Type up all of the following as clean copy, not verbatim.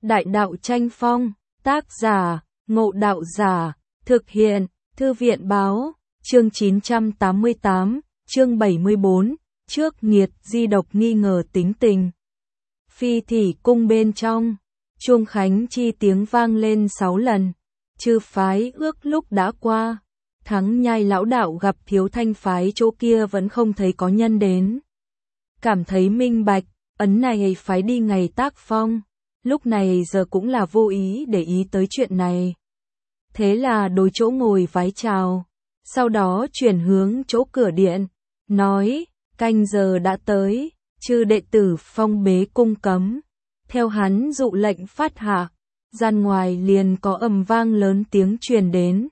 Đại đạo tranh phong, tác giả, Ngộ Đạo Giả, thực hiện, Thư viện báo, chương 988, chương 74, trước nghiệt di độc nghi ngờ tính tình. Phi Thỉ cung bên trong, chuông khánh chi tiếng vang lên 6 lần, chư phái ước lúc đã qua, Thắng Nhai lão đạo gặp Thiếu Thanh phái chỗ kia vẫn không thấy có nhân đến. Cảm thấy minh bạch, ấn này phái đi ngày tác phong, lúc này giờ cũng là vô ý để ý tới chuyện này. Thế là đối chỗ ngồi vái chào, sau đó chuyển hướng chỗ cửa điện, nói, canh giờ đã tới, chư đệ tử phong bế cung cấm. Theo hắn dụ lệnh phát hạ, gian ngoài liền có ầm vang lớn tiếng truyền đến,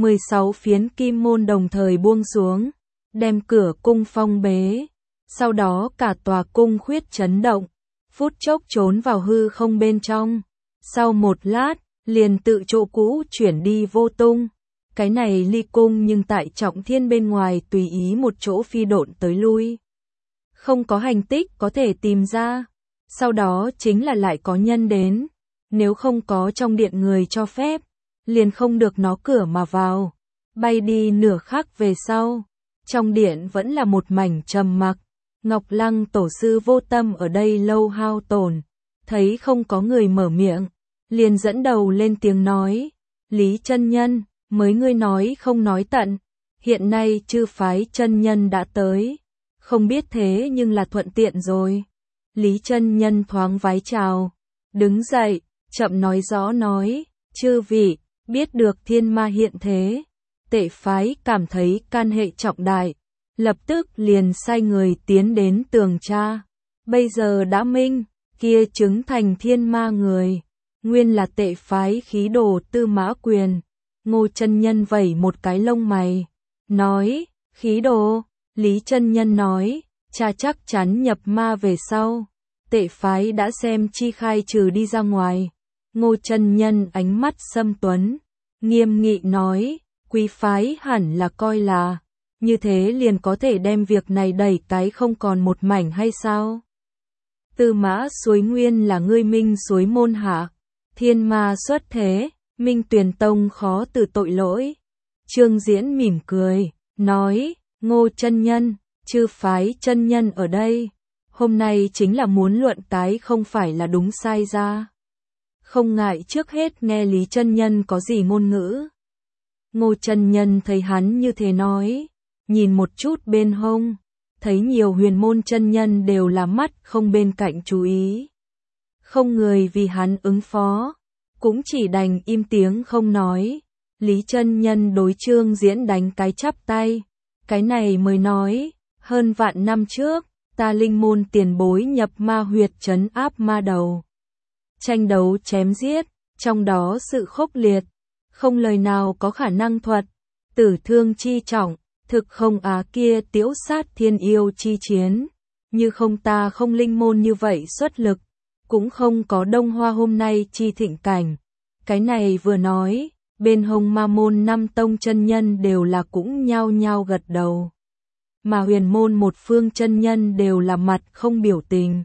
16 phiến kim môn đồng thời buông xuống, đem cửa cung phong bế. Sau đó cả tòa cung khuyết chấn động, phút chốc trốn vào hư không bên trong. Sau một lát, liền tự chỗ cũ chuyển đi vô tung. Cái này ly cung nhưng tại trọng thiên bên ngoài tùy ý một chỗ phi độn tới lui. Không có hành tích có thể tìm ra. Sau đó chính là lại có nhân đến. Nếu không có trong điện người cho phép, liền không được nó cửa mà vào. Bay đi nửa khắc về sau. Trong điện vẫn là một mảnh trầm mặc. Ngọc Lăng tổ sư vô tâm ở đây lâu hao tổn. Thấy không có người mở miệng, liền dẫn đầu lên tiếng nói. Lý chân nhân, mới ngươi nói không nói tận. Hiện nay chư phái chân nhân đã tới. Không biết thế nhưng là thuận tiện rồi. Lý chân nhân thoáng vái chào. Đứng dậy, chậm nói rõ nói. Chư vị, biết được thiên ma hiện thế. Tệ phái cảm thấy can hệ trọng đại. Lập tức liền sai người tiến đến tường tra. Bây giờ đã minh, kia chứng thành thiên ma người. Nguyên là tệ phái khí đồ Tư Mã Quyền. Ngô chân nhân vẩy một cái lông mày. Nói, khí đồ. Lý chân nhân nói, cha chắc chắn nhập ma về sau. Tệ phái đã xem chi khai trừ đi ra ngoài. Ngô chân nhân ánh mắt xâm tuấn. Nghiêm nghị nói, quý phái hẳn là coi là. Như thế liền có thể đem việc này đẩy cái không còn một mảnh hay sao? Tư Mã Suối Nguyên là ngươi Minh Suối môn hạ. Thiên ma xuất thế, Minh Tuyền Tông khó từ tội lỗi. Trương Diễn mỉm cười, nói, Ngô chân nhân, chư phái chân nhân ở đây. Hôm nay chính là muốn luận cái không phải là đúng sai ra. Không ngại trước hết nghe Lý chân nhân có gì ngôn ngữ. Ngô chân nhân thấy hắn như thế nói. Nhìn một chút bên hông, thấy nhiều huyền môn chân nhân đều là mắt không bên cạnh chú ý. Không người vì hắn ứng phó, cũng chỉ đành im tiếng không nói. Lý chân nhân đối Trương Diễn đánh cái chắp tay. Cái này mới nói, hơn vạn năm trước, ta linh môn tiền bối nhập ma huyệt trấn áp ma đầu. Tranh đấu chém giết, trong đó sự khốc liệt, không lời nào có khả năng thuật, tử thương chi trọng. Thực không á kia tiễu sát thiên yêu chi chiến, như không ta không linh môn như vậy xuất lực, cũng không có Đông Hoa hôm nay chi thịnh cảnh. Cái này vừa nói, bên hông ma môn 5 tông chân nhân đều là cũng nhao nhao gật đầu. Mà huyền môn một phương chân nhân đều là mặt không biểu tình.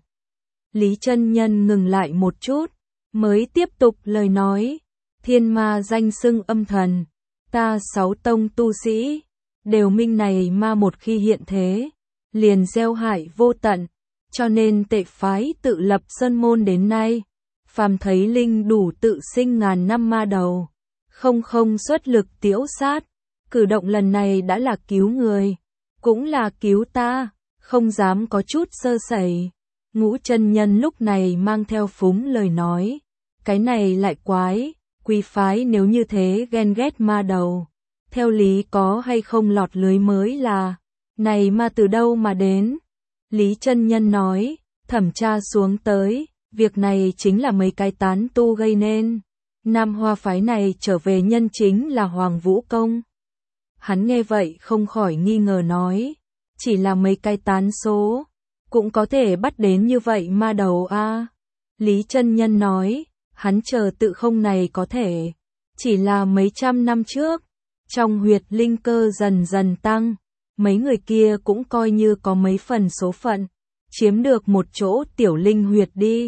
Lý chân nhân ngừng lại một chút, mới tiếp tục lời nói, thiên ma danh xưng âm thần, ta 6 tông tu sĩ. Đều minh này ma một khi hiện thế, liền gieo hại vô tận, cho nên tệ phái tự lập sơn môn đến nay, phàm thấy linh đủ tự sinh ngàn năm ma đầu, không xuất lực tiễu sát, cử động lần này đã là cứu người, cũng là cứu ta, không dám có chút sơ sẩy. Ngũ chân nhân lúc này mang theo phúng lời nói, cái này lại quái, quý phái nếu như thế ghen ghét ma đầu. Theo lý có hay không lọt lưới mới là, này ma từ đâu mà đến? Lý chân nhân nói, thẩm tra xuống tới, việc này chính là mấy cái tán tu gây nên. Nam Hoa phái này trở về nhân chính là Hoàng Vũ Công. Hắn nghe vậy không khỏi nghi ngờ nói, chỉ là mấy cái tán số, cũng có thể bắt đến như vậy ma đầu a. Lý chân nhân nói, hắn chờ tự không này có thể, chỉ là mấy trăm năm trước. Trong huyệt linh cơ dần dần tăng, mấy người kia cũng coi như có mấy phần số phận, chiếm được một chỗ tiểu linh huyệt đi,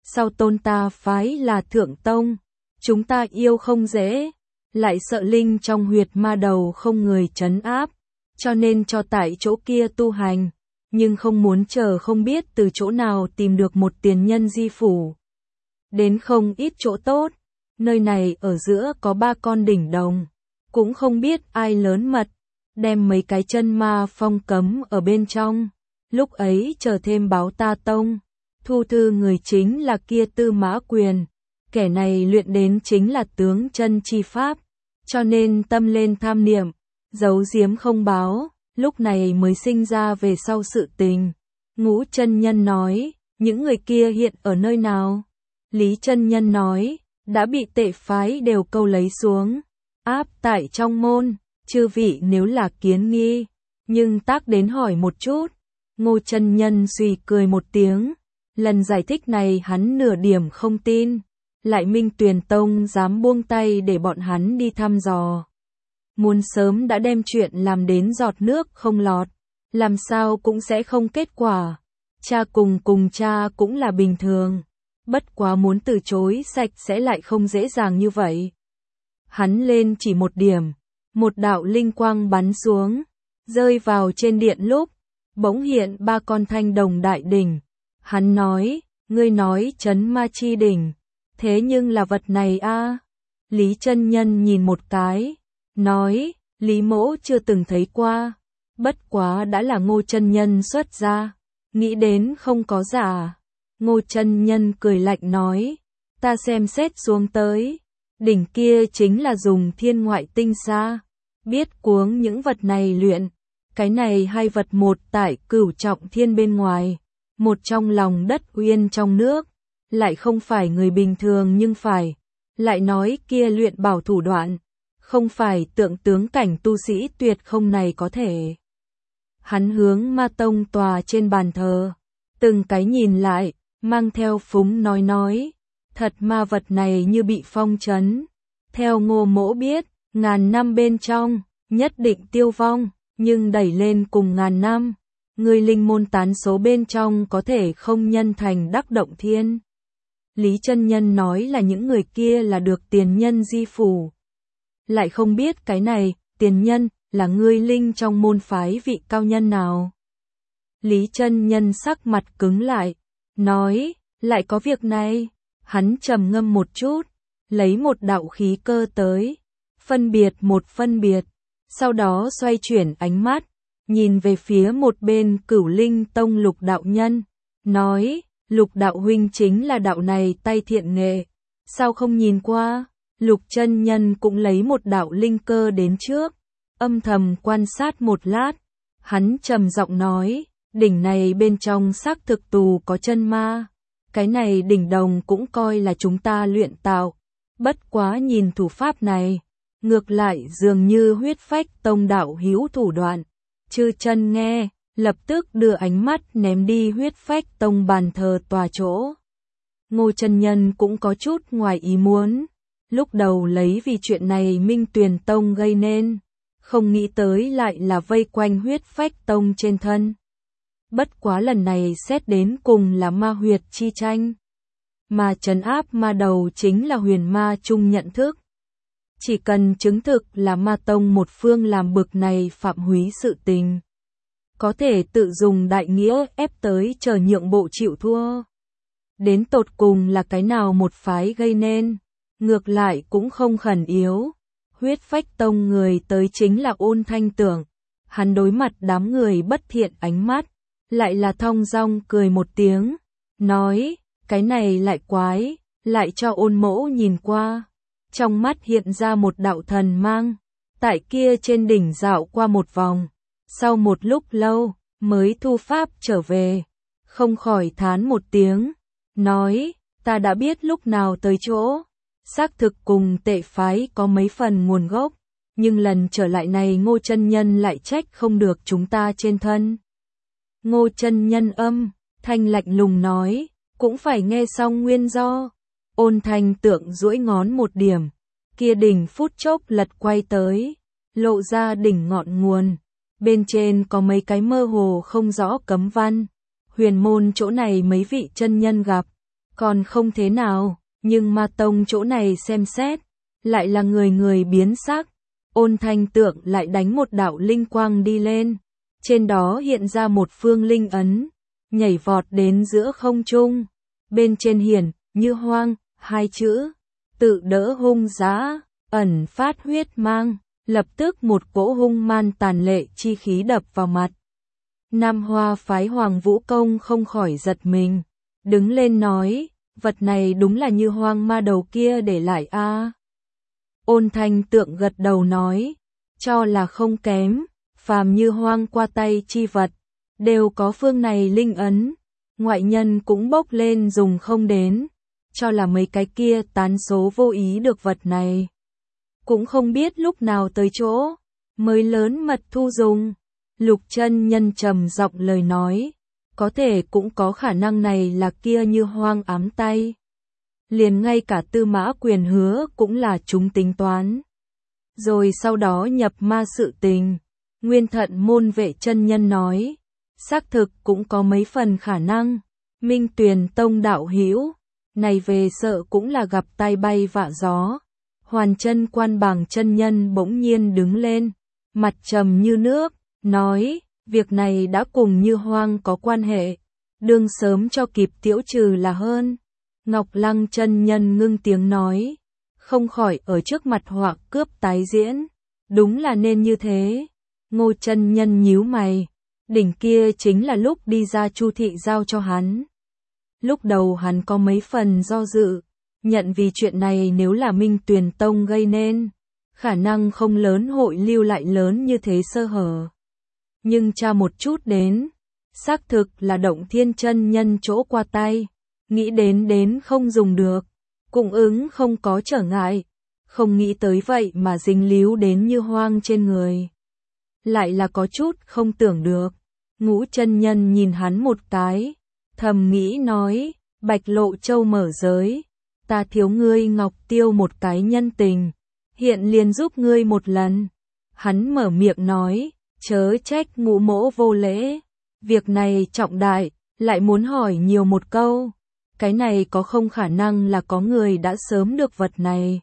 sau tôn ta phái là Thượng Tông, chúng ta yêu không dễ, lại sợ linh trong huyệt ma đầu không người trấn áp, cho nên cho tại chỗ kia tu hành, nhưng không muốn chờ không biết từ chỗ nào tìm được một tiền nhân di phủ. Đến không ít chỗ tốt, nơi này ở giữa có 3 con đỉnh đồng, cũng không biết ai lớn mật, đem mấy cái chân ma phong cấm ở bên trong, lúc ấy chờ thêm báo ta tông, thu thư người chính là kia Tư Mã Quyền, kẻ này luyện đến chính là tướng chân chi pháp, cho nên tâm lên tham niệm, giấu giếm không báo, lúc này mới sinh ra về sau sự tình. Ngũ chân nhân nói, những người kia hiện ở nơi nào? Lý chân nhân nói, đã bị tệ phái đều câu lấy xuống, áp tại trong môn, chư vị nếu là kiến nghi, nhưng tác đến hỏi một chút. Ngô chân nhân suy cười một tiếng, lần giải thích này hắn nửa điểm không tin, lại Minh Tuyền Tông dám buông tay để bọn hắn đi thăm dò. Muốn sớm đã đem chuyện làm đến giọt nước không lọt, làm sao cũng sẽ không kết quả. Cha cùng cha cũng là bình thường, bất quá muốn từ chối sạch sẽ lại không dễ dàng như vậy. Hắn lên chỉ một điểm, một đạo linh quang bắn xuống, rơi vào trên điện lúc, bỗng hiện 3 con thanh đồng đại đỉnh. Hắn nói, ngươi nói trấn ma chi đỉnh, thế nhưng là vật này a? Lý chân nhân nhìn một cái, nói, Lý mỗ chưa từng thấy qua, bất quá đã là Ngô chân nhân xuất ra, nghĩ đến không có giả. Ngô chân nhân cười lạnh nói, ta xem xét xuống tới, đỉnh kia chính là dùng thiên ngoại tinh xa, biết cuống những vật này luyện, cái này 2 vật, một tại Cửu Trọng Thiên bên ngoài, một trong lòng đất uyên trong nước, lại không phải người bình thường nhưng phải, lại nói kia luyện bảo thủ đoạn, không phải tượng tướng cảnh tu sĩ tuyệt không này có thể. Hắn hướng ma tông tòa trên bàn thờ, từng cái nhìn lại, mang theo phúng nói, thật ma vật này như bị phong trấn. Theo Ngô mỗ biết, 1000 năm bên trong, nhất định tiêu vong, nhưng đẩy lên cùng 1000 năm, người linh môn tán số bên trong có thể không nhân thành đắc động thiên. Lý chân nhân nói là những người kia là được tiền nhân di phủ. Lại không biết cái này, tiền nhân, là ngươi linh trong môn phái vị cao nhân nào. Lý chân nhân sắc mặt cứng lại, nói, lại có việc này. Hắn trầm ngâm một chút, lấy một đạo khí cơ tới, phân biệt, sau đó xoay chuyển ánh mắt, nhìn về phía một bên Cửu Linh Tông Lục đạo nhân, nói, Lục đạo huynh chính là đạo này tay thiện nghệ, sao không nhìn qua? Lục chân nhân cũng lấy một đạo linh cơ đến trước, âm thầm quan sát một lát, hắn trầm giọng nói, đỉnh này bên trong xác thực tù có chân ma, cái này đỉnh đồng cũng coi là chúng ta luyện tạo, bất quá nhìn thủ pháp này, ngược lại dường như Huyết Phách Tông đạo hữu thủ đoạn. Chư chân nghe, lập tức đưa ánh mắt ném đi Huyết Phách Tông bàn thờ tòa chỗ. Ngô chân nhân cũng có chút ngoài ý muốn, lúc đầu lấy vì chuyện này Minh Tuyền Tông gây nên, không nghĩ tới lại là vây quanh Huyết Phách Tông trên thân. Bất quá lần này xét đến cùng là ma huyệt chi tranh, mà trấn áp ma đầu chính là huyền ma chung nhận thức. Chỉ cần chứng thực là ma tông một phương làm bực này phạm húy sự tình, có thể tự dùng đại nghĩa ép tới chờ nhượng bộ chịu thua. Đến tột cùng là cái nào một phái gây nên, ngược lại cũng không khẩn yếu. Huyết Phách Tông người tới chính là Ôn Thanh Tưởng, hắn đối mặt đám người bất thiện ánh mắt, lại là thong dong cười một tiếng, nói, cái này lại quái, lại cho Ôn mỗ nhìn qua. Trong mắt hiện ra một đạo thần mang, tại kia trên đỉnh dạo qua một vòng, sau một lúc lâu, mới thu pháp trở về, không khỏi thán một tiếng, nói, ta đã biết lúc nào tới chỗ, xác thực cùng tệ phái có mấy phần nguồn gốc, nhưng lần trở lại này Ngô chân nhân lại trách không được chúng ta trên thân. Ngô chân nhân thanh lạnh lùng nói, cũng phải nghe xong nguyên do. Ôn Thanh Tượng duỗi ngón một điểm, kia đỉnh phút chốc lật quay tới, lộ ra đỉnh ngọn nguồn, bên trên có mấy cái mơ hồ không rõ cấm văn. Huyền môn chỗ này mấy vị chân nhân gặp, còn không thế nào, nhưng ma tông chỗ này xem xét, lại là người người biến sắc. Ôn Thanh Tượng lại đánh một đạo linh quang đi lên, trên đó hiện ra một phương linh ấn, nhảy vọt đến giữa không trung, bên trên hiển, Như Hoang, hai chữ, tự đỡ hung dã, ẩn phát huyết mang, lập tức một cỗ hung man tàn lệ chi khí đập vào mặt. Nam Hoa phái Hoàng Vũ Công không khỏi giật mình, đứng lên nói, vật này đúng là Như Hoang ma đầu kia để lại a. Ôn Thanh Tượng gật đầu nói, cho là không kém, phàm Như Hoang qua tay chi vật, đều có phương này linh ấn, ngoại nhân cũng bốc lên dùng không đến, cho là mấy cái kia tán số vô ý được vật này. Cũng không biết lúc nào tới chỗ, mới lớn mật thu dùng. Lục chân nhân trầm giọng lời nói, có thể cũng có khả năng này là kia Như Hoang ám tay. Liền ngay cả Tư Mã Quyền hứa cũng là chúng tính toán. Rồi sau đó nhập ma sự tình, Nguyên Thận môn vệ chân nhân nói, xác thực cũng có mấy phần khả năng, Minh Tuyền Tông đạo hữu này về sợ cũng là gặp tai bay vạ gió. Hoàn Chân Quan Bàng chân nhân bỗng nhiên đứng lên, mặt trầm như nước, nói, việc này đã cùng Như Hoang có quan hệ, đương sớm cho kịp tiễu trừ là hơn. Ngọc Lăng chân nhân ngưng tiếng nói, không khỏi ở trước mặt họa cướp tái diễn, đúng là nên như thế. Ngô chân nhân nhíu mày, đỉnh kia chính là lúc đi ra Chu thị giao cho hắn. Lúc đầu hắn có mấy phần do dự, nhận vì chuyện này nếu là Minh Tuyền Tông gây nên, khả năng không lớn hội lưu lại lớn như thế sơ hở. Nhưng tra một chút đến, xác thực là Động Thiên chân nhân chỗ qua tay, nghĩ đến không dùng được, cung ứng không có trở ngại, không nghĩ tới vậy mà dính líu đến Như Hoang trên người. Lại là có chút không tưởng được. Ngũ chân nhân nhìn hắn một cái, thầm nghĩ nói, Bạch Lộ Châu mở giới, ta thiếu ngươi Ngọc Tiêu một cái nhân tình, hiện liền giúp ngươi một lần. Hắn mở miệng nói, chớ trách Ngũ mỗ vô lễ, việc này trọng đại, lại muốn hỏi nhiều một câu, cái này có không khả năng là có người đã sớm được vật này,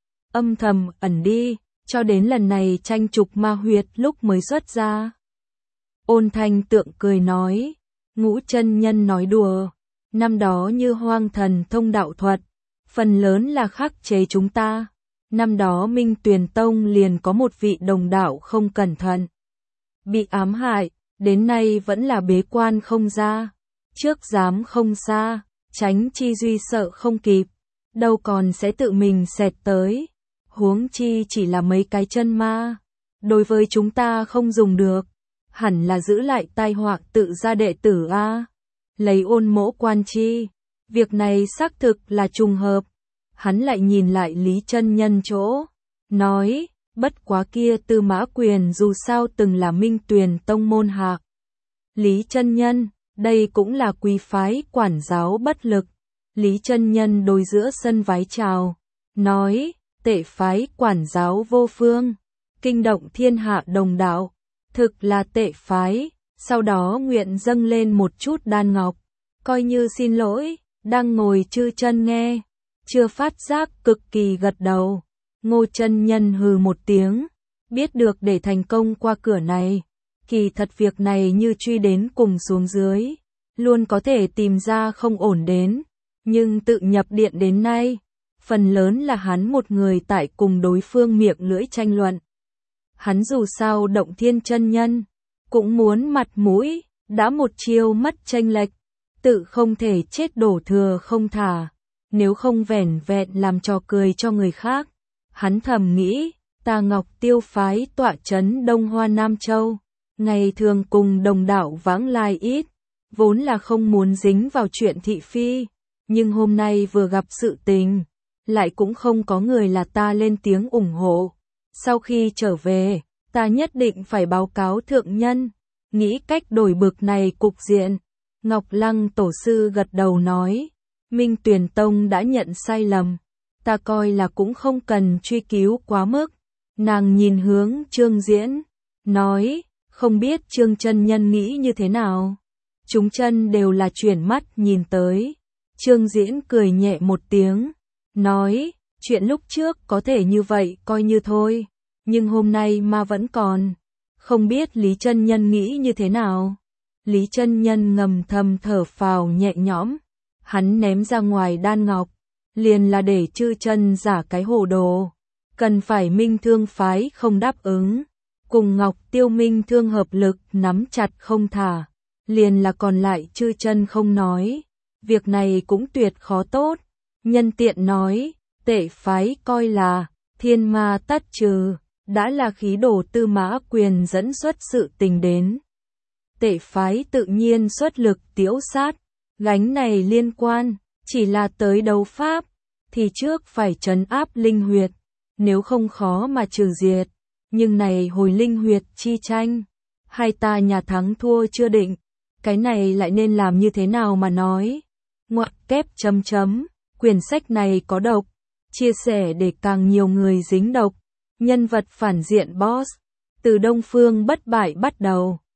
âm thầm ẩn đi, cho đến lần này tranh trục ma huyệt lúc mới xuất ra. Ôn Thanh Tượng cười nói, Ngũ chân nhân nói đùa, năm đó Như Hoang thần thông đạo thuật, phần lớn là khắc chế chúng ta. Năm đó Minh Tuyền Tông liền có một vị đồng đạo không cẩn thận, bị ám hại, đến nay vẫn là bế quan không ra. Trước dám không xa, tránh chi duy sợ không kịp, đâu còn sẽ tự mình xẹt tới. Huống chi chỉ là mấy cái chân ma, đối với chúng ta không dùng được, hẳn là giữ lại tai họa tự ra đệ tử a. Lấy Ôn mỗ quan chi, việc này xác thực là trùng hợp. Hắn lại nhìn lại Lý chân nhân chỗ, nói, bất quá kia Tư Mã Quyền dù sao từng là Minh Tuyền Tông môn hạ. Lý chân nhân, đây cũng là quý phái quản giáo bất lực. Lý chân nhân đối giữa sân vái chào, nói, Tệ phái quản giáo vô phương, kinh động thiên hạ đồng đạo, thực là tệ phái. Sau đó nguyện dâng lên một chút đan ngọc, coi như xin lỗi. Đang ngồi chư chân nghe, chưa phát giác cực kỳ gật đầu. Ngô chân nhân hừ một tiếng, biết được để thành công qua cửa này, kỳ thật việc này như truy đến cùng xuống dưới, luôn có thể tìm ra không ổn đến, nhưng tự nhập điện đến nay, phần lớn là hắn một người tại cùng đối phương miệng lưỡi tranh luận. Hắn dù sao Động Thiên chân nhân, cũng muốn mặt mũi, đã một chiêu mất chênh lệch, tự không thể chết đổ thừa không thả, nếu không vẻn vẹn làm trò cười cho người khác. Hắn thầm nghĩ, ta Ngọc Tiêu phái tọa trấn Đông Hoa Nam Châu, ngày thường cùng đồng đạo vãng lai ít, vốn là không muốn dính vào chuyện thị phi, nhưng hôm nay vừa gặp sự tình, lại cũng không có người là ta lên tiếng ủng hộ. Sau khi trở về, ta nhất định phải báo cáo thượng nhân, nghĩ cách đổi bực này cục diện. Ngọc Lăng tổ sư gật đầu nói, Minh Tuyền Tông đã nhận sai lầm, ta coi là cũng không cần truy cứu quá mức. Nàng nhìn hướng Trương Diễn, nói, không biết Trương chân nhân nghĩ như thế nào. Chúng chân đều là chuyển mắt nhìn tới, Trương Diễn cười nhẹ một tiếng, nói, chuyện lúc trước có thể như vậy coi như thôi, nhưng hôm nay ma vẫn còn, không biết Lý Chân Nhân nghĩ như thế nào. Lý Chân Nhân ngầm thầm thở phào nhẹ nhõm, hắn ném ra ngoài đan ngọc, liền là để Chư Chân giả cái hồ đồ, cần phải Minh Thương phái không đáp ứng, cùng Ngọc Tiêu Minh Thương hợp lực nắm chặt không thả, liền là còn lại Chư Chân không nói, việc này cũng tuyệt khó tốt, nhân tiện nói, Tệ phái coi là thiên ma tắt trừ, đã là khí đồ Tư Mã Quyền dẫn xuất sự tình đến. Tệ phái tự nhiên xuất lực tiễu sát, gánh này liên quan, chỉ là tới đấu pháp, thì trước phải trấn áp linh huyệt, nếu không khó mà trừ diệt, nhưng này hồi linh huyệt chi tranh, hai ta nhà thắng thua chưa định, cái này lại nên làm như thế nào mà nói. Ngoặc kép chấm chấm, quyển sách này có độc, chia sẻ để càng nhiều người dính độc, nhân vật phản diện boss, từ Đông Phương bất bại bắt đầu.